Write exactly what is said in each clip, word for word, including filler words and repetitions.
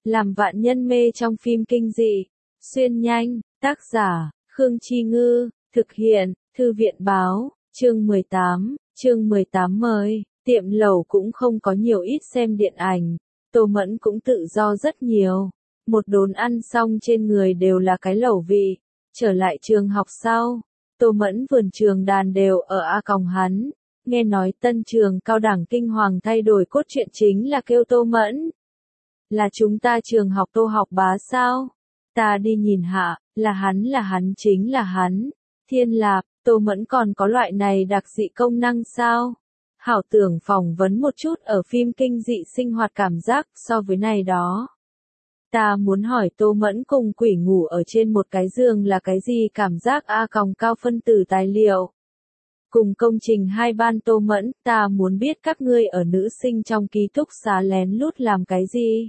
làm vạn nhân mê trong phim kinh dị. Xuyên nhanh, tác giả, Khương Chi Ngư, thực hiện, Thư viện Báo, chương mười tám, chương mười tám mời, tiệm lẩu cũng không có nhiều ít xem điện ảnh, Tô Mẫn cũng tự do rất nhiều. Một đốn ăn xong trên người đều là cái lẩu vị, trở lại trường học sau, Tô Mẫn vườn trường đàn đều ở A Còng hắn, nghe nói tân trường cao đẳng kinh hoàng thay đổi cốt truyện chính là kêu Tô Mẫn. Là chúng ta trường học Tô học bá sao? Ta đi nhìn hạ, là hắn là hắn chính là hắn. Thiên Lạp, Tô Mẫn còn có loại này đặc dị công năng sao? Hảo tưởng phỏng vấn một chút ở phim kinh dị sinh hoạt cảm giác so với này đó. Ta muốn hỏi Tô Mẫn cùng quỷ ngủ ở trên một cái giường là cái gì cảm giác A Còng cao phân tử tài liệu. Cùng công trình hai ban Tô Mẫn, ta muốn biết các ngươi ở nữ sinh trong ký túc xá lén lút làm cái gì.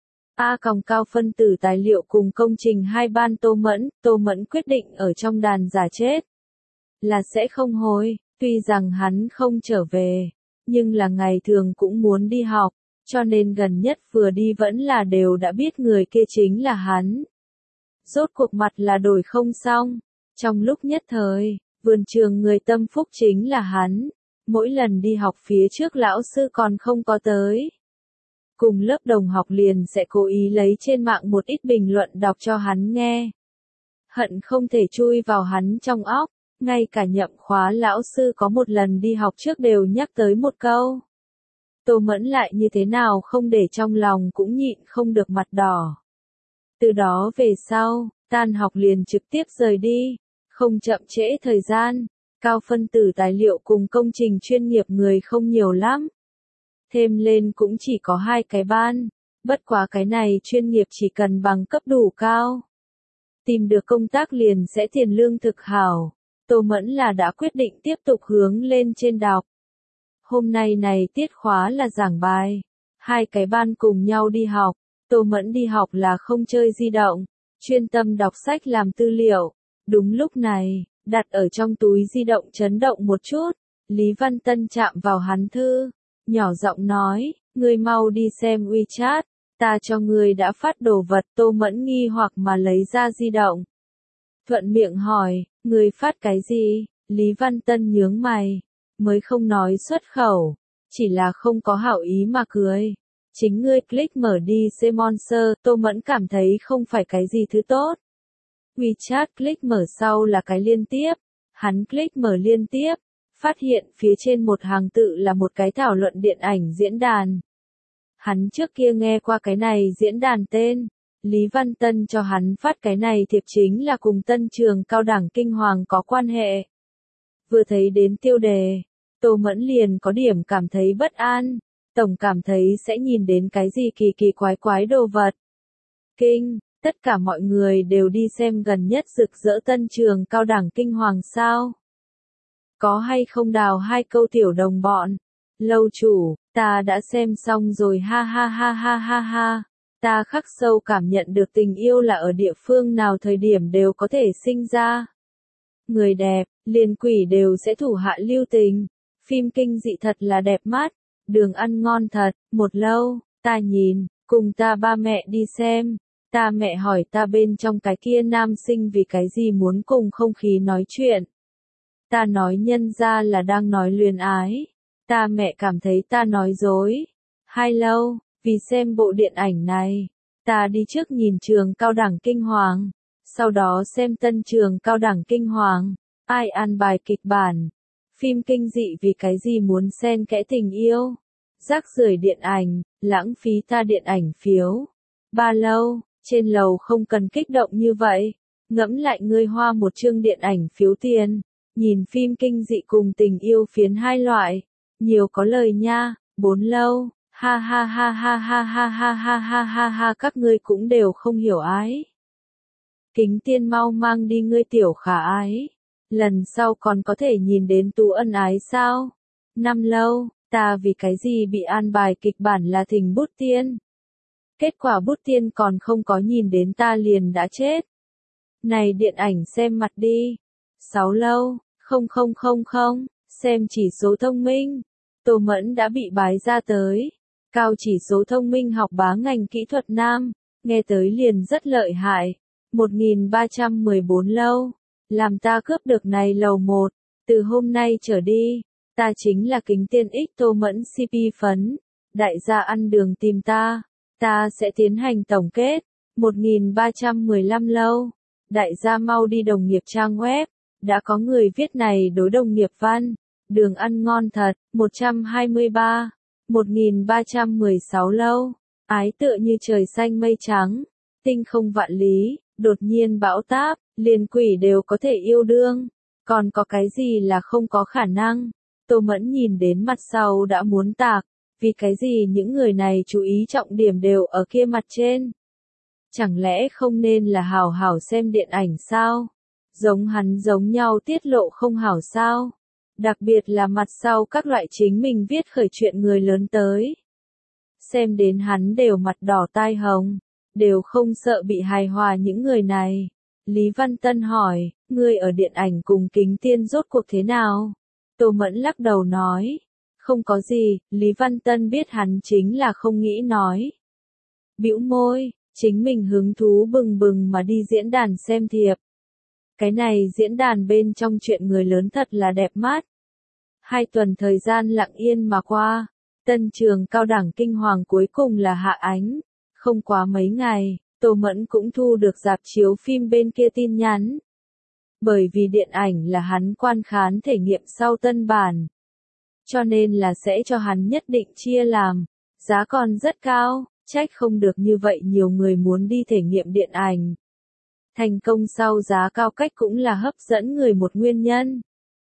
A Còng cao phân tử tài liệu cùng công trình hai ban Tô Mẫn, Tô Mẫn quyết định ở trong đàn giả chết. Là sẽ không hối, tuy rằng hắn không trở về, nhưng là ngày thường cũng muốn đi học, cho nên gần nhất vừa đi vẫn là đều đã biết người kia chính là hắn. Rốt cuộc mặt là đổi không xong, trong lúc nhất thời, vườn trường người tâm phúc chính là hắn, mỗi lần đi học phía trước lão sư còn không có tới. Cùng lớp đồng học liền sẽ cố ý lấy trên mạng một ít bình luận đọc cho hắn nghe. Hận không thể chui vào hắn trong óc, ngay cả nhậm khóa lão sư có một lần đi học trước đều nhắc tới một câu. Tô Mẫn lại như thế nào không để trong lòng cũng nhịn không được mặt đỏ. Từ đó về sau, tan học liền trực tiếp rời đi, không chậm trễ thời gian, cao phân tử tài liệu cùng công trình chuyên nghiệp người không nhiều lắm. Thêm lên cũng chỉ có hai cái ban, bất quá cái này chuyên nghiệp chỉ cần bằng cấp đủ cao. Tìm được công tác liền sẽ tiền lương thực hảo, Tô Mẫn là đã quyết định tiếp tục hướng lên trên đọc. Hôm nay này tiết khóa là giảng bài, hai cái ban cùng nhau đi học, Tô Mẫn đi học là không chơi di động, chuyên tâm đọc sách làm tư liệu. Đúng lúc này, đặt ở trong túi di động chấn động một chút, Lý Văn Tân chạm vào hắn thư, nhỏ giọng nói, ngươi mau đi xem WeChat, ta cho ngươi đã phát đồ vật. Tô Mẫn nghi hoặc mà lấy ra di động. Thuận miệng hỏi, ngươi phát cái gì? Lý Văn Tân nhướng mày, mới không nói xuất khẩu, chỉ là không có hảo ý mà cười. Chính ngươi click mở đi xem Monster. Tô Mẫn cảm thấy không phải cái gì thứ tốt. WeChat click mở sau là cái liên tiếp, hắn click mở liên tiếp, phát hiện phía trên một hàng tự là một cái thảo luận điện ảnh diễn đàn. Hắn trước kia nghe qua cái này diễn đàn tên, Lý Văn Tân cho hắn phát cái này thiệp chính là cùng tân trường cao đẳng kinh hoàng có quan hệ. Vừa thấy đến tiêu đề, Tô Mẫn liền có điểm cảm thấy bất an, tổng cảm thấy sẽ nhìn đến cái gì kỳ kỳ quái quái đồ vật. Kinh, tất cả mọi người đều đi xem gần nhất rực rỡ tân trường cao đẳng kinh hoàng sao? Có hay không đào hai câu tiểu đồng bọn? Lâu chủ, ta đã xem xong rồi ha ha ha ha ha ha. Ta khắc sâu cảm nhận được tình yêu là ở địa phương nào thời điểm đều có thể sinh ra. Người đẹp, liền quỷ đều sẽ thủ hạ lưu tình. Phim kinh dị thật là đẹp mắt, đường ăn ngon thật. Một lâu, ta nhìn, cùng ta ba mẹ đi xem. Ta mẹ hỏi ta bên trong cái kia nam sinh vì cái gì muốn cùng không khí nói chuyện. Ta nói nhân ra là đang nói luyến ái. Ta mẹ cảm thấy ta nói dối. Hai lâu, vì xem bộ điện ảnh này, ta đi trước nhìn trường cao đẳng kinh hoàng, sau đó xem tân trường cao đẳng kinh hoàng. Ai an bài kịch bản? Phim kinh dị vì cái gì muốn xen kẽ tình yêu? Rác rưởi điện ảnh, lãng phí ta điện ảnh phiếu. Ba lâu, trên lầu không cần kích động như vậy. Ngẫm lại ngươi hoa một chương điện ảnh phiếu tiền, nhìn phim kinh dị cùng tình yêu phiến hai loại, nhiều có lời nha. Bốn lâu, ha ha ha ha ha ha ha ha ha ha ha các ngươi cũng đều không hiểu ái. Kính Tiên mau mang đi ngươi tiểu khả ái. Lần sau còn có thể nhìn đến tú ân ái sao? Năm lâu, ta vì cái gì bị an bài kịch bản là thỉnh bút tiên? Kết quả bút tiên còn không có nhìn đến ta liền đã chết. Này điện ảnh xem mặt đi. Sáu lâu, không không không không, xem chỉ số thông minh. Tô Mẫn đã bị bái ra tới. Cao chỉ số thông minh học bá ngành kỹ thuật nam. nghe tới liền rất lợi hại. một nghìn ba trăm mười bốn lâu, làm ta cướp được này lầu một, từ hôm nay trở đi, ta chính là Kính Tiên X Tô Mẫn xê pê phấn, đại gia ăn đường tìm ta, ta sẽ tiến hành tổng kết. một nghìn ba trăm mười lăm lâu, đại gia mau đi đồng nghiệp trang web, đã có người viết này đối đồng nghiệp văn, đường ăn ngon thật. một trăm hai mươi ba, một nghìn ba trăm mười sáu lâu, ái tựa như trời xanh mây trắng, tinh không vạn lý, đột nhiên bão táp, liền quỷ đều có thể yêu đương, còn có cái gì là không có khả năng. Tô Mẫn nhìn đến mặt sau đã muốn tạc, vì cái gì những người này chú ý trọng điểm đều ở kia mặt trên. Chẳng lẽ không nên là hảo hảo xem điện ảnh sao? Giống hắn giống nhau tiết lộ không hảo sao? Đặc biệt là mặt sau các loại chính mình viết khởi chuyện người lớn tới. Xem đến hắn đều mặt đỏ tai hồng, đều không sợ bị hài hòa những người này. Lý Văn Tân hỏi, ngươi ở điện ảnh cùng Kính Tiên rốt cuộc thế nào? Tô Mẫn lắc đầu nói, không có gì. Lý Văn Tân biết hắn chính là không nghĩ nói. Bĩu môi, chính mình hứng thú bừng bừng mà đi diễn đàn xem thiệp. Cái này diễn đàn bên trong chuyện người lớn thật là đẹp mắt. Hai tuần thời gian lặng yên mà qua, tân trường cao đẳng kinh hoàng cuối cùng là hạ ánh. Không quá mấy ngày, Tô Mẫn cũng thu được rạp chiếu phim bên kia tin nhắn. Bởi vì điện ảnh là hắn quan khán thể nghiệm sau tân bản, cho nên là sẽ cho hắn nhất định chia làm, giá còn rất cao, trách không được như vậy nhiều người muốn đi thể nghiệm điện ảnh. Thành công sau giá cao cách cũng là hấp dẫn người một nguyên nhân.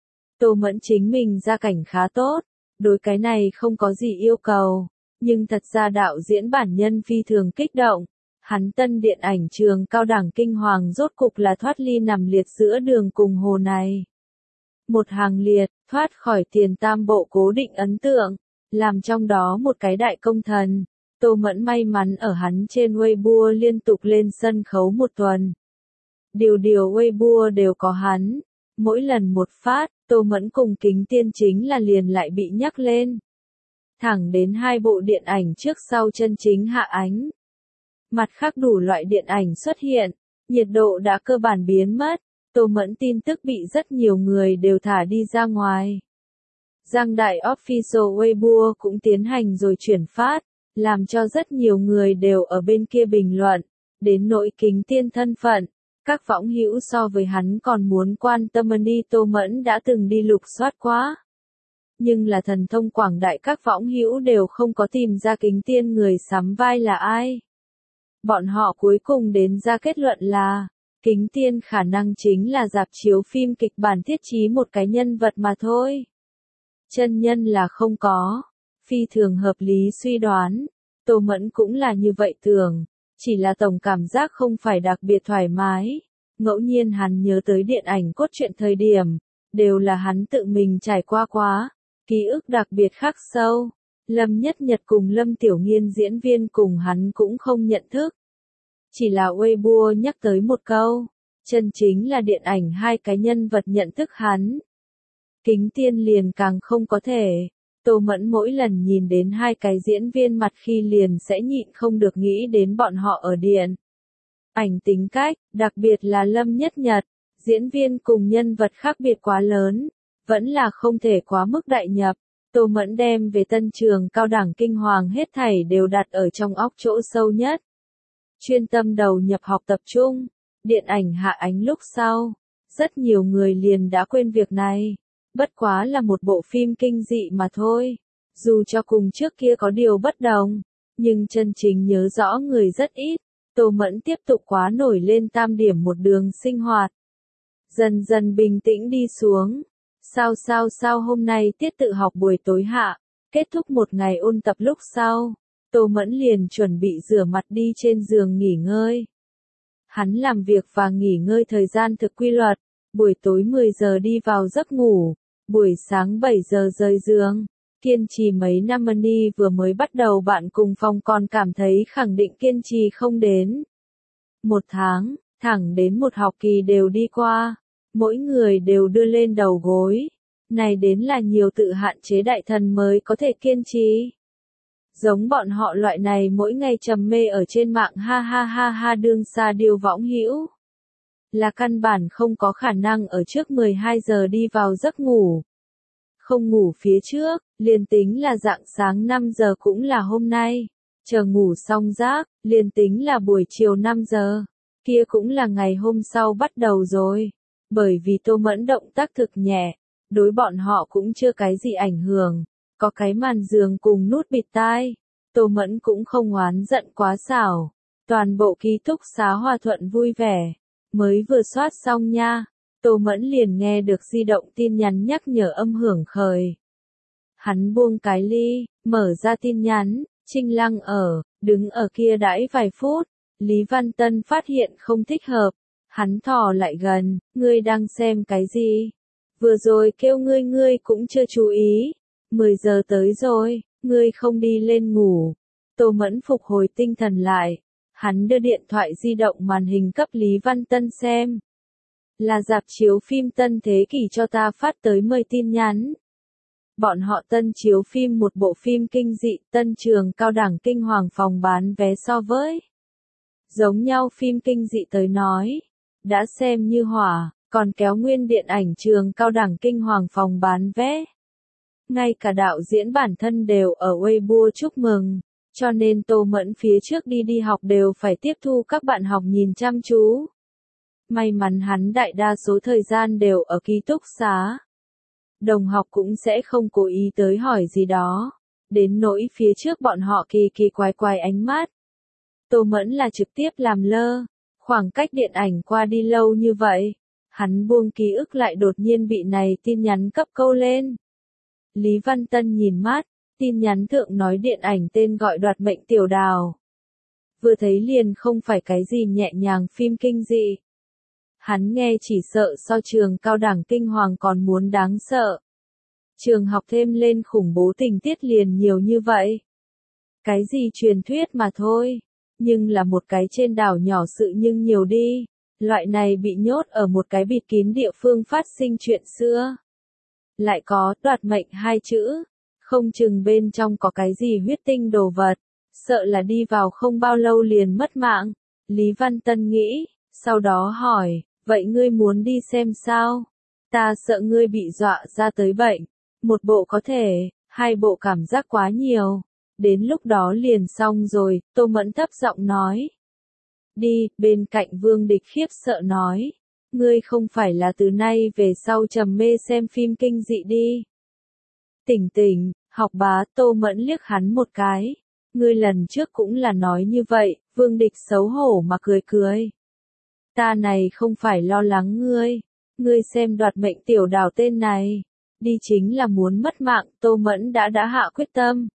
Tô Mẫn chính mình gia cảnh khá tốt, đối cái này không có gì yêu cầu, nhưng thật ra đạo diễn bản nhân phi thường kích động. Hắn tân điện ảnh trường cao đẳng kinh hoàng rốt cục là thoát ly nằm liệt giữa đường cùng hồ này. Một hàng liệt, thoát khỏi tiền tam bộ cố định ấn tượng, làm trong đó một cái đại công thần. Tô Mẫn may mắn ở hắn trên Weibo liên tục lên sân khấu một tuần. Điều điều Weibo đều có hắn. Mỗi lần một phát, Tô Mẫn cùng Kính Tiên chính là liền lại bị nhắc lên. Thẳng đến hai bộ điện ảnh trước sau chân chính hạ ánh. Mặt khác đủ loại điện ảnh xuất hiện, nhiệt độ đã cơ bản biến mất, Tô Mẫn tin tức bị rất nhiều người đều thả đi ra ngoài. Giang Đại Official Weibo cũng tiến hành rồi chuyển phát, làm cho rất nhiều người đều ở bên kia bình luận, đến nỗi Kính Tiên thân phận, các võng hữu so với hắn còn muốn quan tâm hơn đi. Tô Mẫn đã từng đi lục soát quá. Nhưng là thần thông quảng đại, các võng hữu đều không có tìm ra Kính Tiên người sắm vai là ai. Bọn họ cuối cùng đến ra kết luận là, Kính Tiên khả năng chính là rạp chiếu phim kịch bản thiết trí một cái nhân vật mà thôi. Chân nhân là không có, phi thường hợp lý suy đoán, Tô Mẫn cũng là như vậy tưởng, chỉ là tổng cảm giác không phải đặc biệt thoải mái. Ngẫu nhiên hắn nhớ tới điện ảnh cốt truyện thời điểm, đều là hắn tự mình trải qua quá, ký ức đặc biệt khắc sâu. Lâm Nhất Nhật cùng Lâm Tiểu Nghiên diễn viên cùng hắn cũng không nhận thức. Chỉ là Weibo nhắc tới một câu, chân chính là điện ảnh hai cái nhân vật nhận thức hắn. Kính Tiên liền càng không có thể. Tô Mẫn mỗi lần nhìn đến hai cái diễn viên mặt khi liền sẽ nhịn không được nghĩ đến bọn họ ở điện ảnh tính cách, đặc biệt là Lâm Nhất Nhật, diễn viên cùng nhân vật khác biệt quá lớn, vẫn là không thể quá mức đại nhập. Tô Mẫn đem về tân trường cao đẳng kinh hoàng hết thảy đều đặt ở trong óc chỗ sâu nhất. Chuyên tâm đầu nhập học tập trung, điện ảnh hạ ánh lúc sau, rất nhiều người liền đã quên việc này. Bất quá là một bộ phim kinh dị mà thôi. Dù cho cùng trước kia có điều bất đồng, nhưng chân chính nhớ rõ người rất ít. Tô Mẫn tiếp tục quá nổi lên tam điểm một đường sinh hoạt. Dần dần bình tĩnh đi xuống. Sao sao sao hôm nay tiết tự học buổi tối hạ, kết thúc một ngày ôn tập lúc sau, Tô Mẫn liền chuẩn bị rửa mặt đi trên giường nghỉ ngơi. Hắn làm việc và nghỉ ngơi thời gian thực quy luật, buổi tối mười giờ đi vào giấc ngủ, buổi sáng bảy giờ rời giường. Kiên trì mấy năm Money vừa mới bắt đầu bạn cùng phòng còn cảm thấy khẳng định kiên trì không đến một tháng, thẳng đến một học kỳ đều đi qua. Mỗi người đều đưa lên đầu gối. Này đến là nhiều tự hạn chế đại thần mới có thể kiên trì. Giống bọn họ loại này mỗi ngày trầm mê ở trên mạng ha ha ha ha đương xa điêu võng hữu. Là căn bản không có khả năng ở trước mười hai giờ đi vào giấc ngủ. Không ngủ phía trước, liền tính là rạng sáng năm giờ cũng là hôm nay. Chờ ngủ xong giấc, liền tính là buổi chiều năm giờ. Kia cũng là ngày hôm sau bắt đầu rồi. Bởi vì Tô Mẫn động tác thực nhẹ, đối bọn họ cũng chưa cái gì ảnh hưởng. Có cái màn giường cùng nút bịt tai. Tô Mẫn cũng không oán giận quá xảo. Toàn bộ ký túc xá hòa thuận vui vẻ. Mới vừa soát xong nha. Tô Mẫn liền nghe được di động tin nhắn nhắc nhở âm hưởng khởi. Hắn buông cái ly, mở ra tin nhắn, Trinh Lăng ở, đứng ở kia đãi vài phút. Lý Văn Tân phát hiện không thích hợp. Hắn thò lại gần, ngươi đang xem cái gì? Vừa rồi kêu ngươi ngươi cũng chưa chú ý. mười giờ tới rồi, ngươi không đi lên ngủ. Tô Mẫn phục hồi tinh thần lại. Hắn đưa điện thoại di động màn hình cấp Lý Văn Tân xem. Là rạp chiếu phim Tân Thế Kỷ cho ta phát tới mời tin nhắn. Bọn họ tân chiếu phim một bộ phim kinh dị Tân Trường Cao Đẳng Kinh Hoàng phòng bán vé so với giống nhau phim kinh dị tới nói. Đã xem như hỏa, còn kéo nguyên điện ảnh Trường Cao Đẳng Kinh Hoàng phòng bán vé. Ngay cả đạo diễn bản thân đều ở Weibo chúc mừng, cho nên Tô Mẫn phía trước đi đi học đều phải tiếp thu các bạn học nhìn chăm chú. May mắn hắn đại đa số thời gian đều ở ký túc xá. Đồng học cũng sẽ không cố ý tới hỏi gì đó. Đến nỗi phía trước bọn họ kỳ kỳ quái quái ánh mắt. Tô Mẫn là trực tiếp làm lơ. Khoảng cách điện ảnh qua đi lâu như vậy. Hắn buông ký ức lại đột nhiên bị này tin nhắn cấp câu lên. Lý Văn Tân nhìn mắt. Tin nhắn thượng nói điện ảnh tên gọi Đoạt Mệnh Tiểu Đào. Vừa thấy liền không phải cái gì nhẹ nhàng phim kinh dị. Hắn nghe chỉ sợ so Trường Cao Đẳng Kinh Hoàng còn muốn đáng sợ. Trường học thêm lên khủng bố tình tiết liền nhiều như vậy. Cái gì truyền thuyết mà thôi. Nhưng là một cái trên đảo nhỏ sự nhưng nhiều đi. Loại này bị nhốt ở một cái bịt kín địa phương phát sinh chuyện xưa. Lại có đoạt mệnh hai chữ. Không chừng bên trong có cái gì huyết tinh đồ vật. Sợ là đi vào không bao lâu liền mất mạng. Lý Văn Tân nghĩ, sau đó hỏi, vậy ngươi muốn đi xem sao? Ta sợ ngươi bị dọa ra tới bệnh. Một bộ có thể, hai bộ cảm giác quá nhiều. Đến lúc đó liền xong rồi, Tô Mẫn thấp giọng nói. Đi, bên cạnh Vương Địch khiếp sợ nói. Ngươi không phải là từ nay về sau trầm mê xem phim kinh dị đi. Tỉnh tỉnh, học bá Tô Mẫn liếc hắn một cái. Ngươi lần trước cũng là nói như vậy, Vương Địch xấu hổ mà cười cười. Ta này không phải lo lắng ngươi. Ngươi xem Đoạt Mệnh Tiểu Đào tên này. Đi chính là muốn mất mạng, Tô Mẫn đã đã hạ quyết tâm.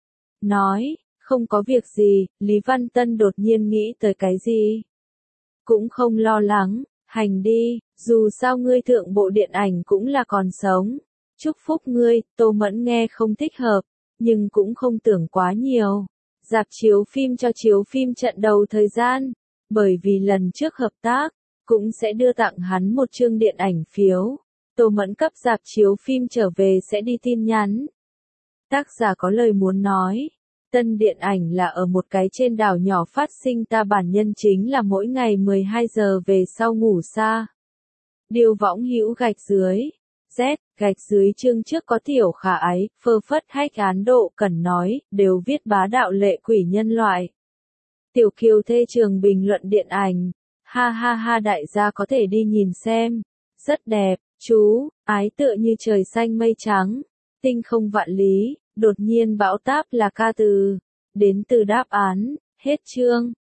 Nói, không có việc gì, Lý Văn Tân đột nhiên nghĩ tới cái gì. Cũng không lo lắng, hành đi, dù sao ngươi thượng bộ điện ảnh cũng là còn sống. Chúc phúc ngươi, Tô Mẫn nghe không thích hợp, nhưng cũng không tưởng quá nhiều. Rạp chiếu phim cho chiếu phim trận đầu thời gian, bởi vì lần trước hợp tác, cũng sẽ đưa tặng hắn một chương điện ảnh phiếu. Tô Mẫn cấp rạp chiếu phim trở về sẽ đi tin nhắn. Tác giả có lời muốn nói. Tân điện ảnh là ở một cái trên đảo nhỏ phát sinh ta bản nhân chính là mỗi ngày mười hai giờ về sau ngủ xa. Điều võng hữu gạch dưới. Z, gạch dưới chương trước có tiểu khả ái, phơ phất hách án độ cần nói, đều viết bá đạo lệ quỷ nhân loại. Tiểu Kiều Thê Trường bình luận điện ảnh. Ha ha ha đại gia có thể đi nhìn xem. Rất đẹp, chú, ái tựa như trời xanh mây trắng. Tinh không vạn lý, đột nhiên bão táp là ca từ. Đến từ đáp án, hết chương.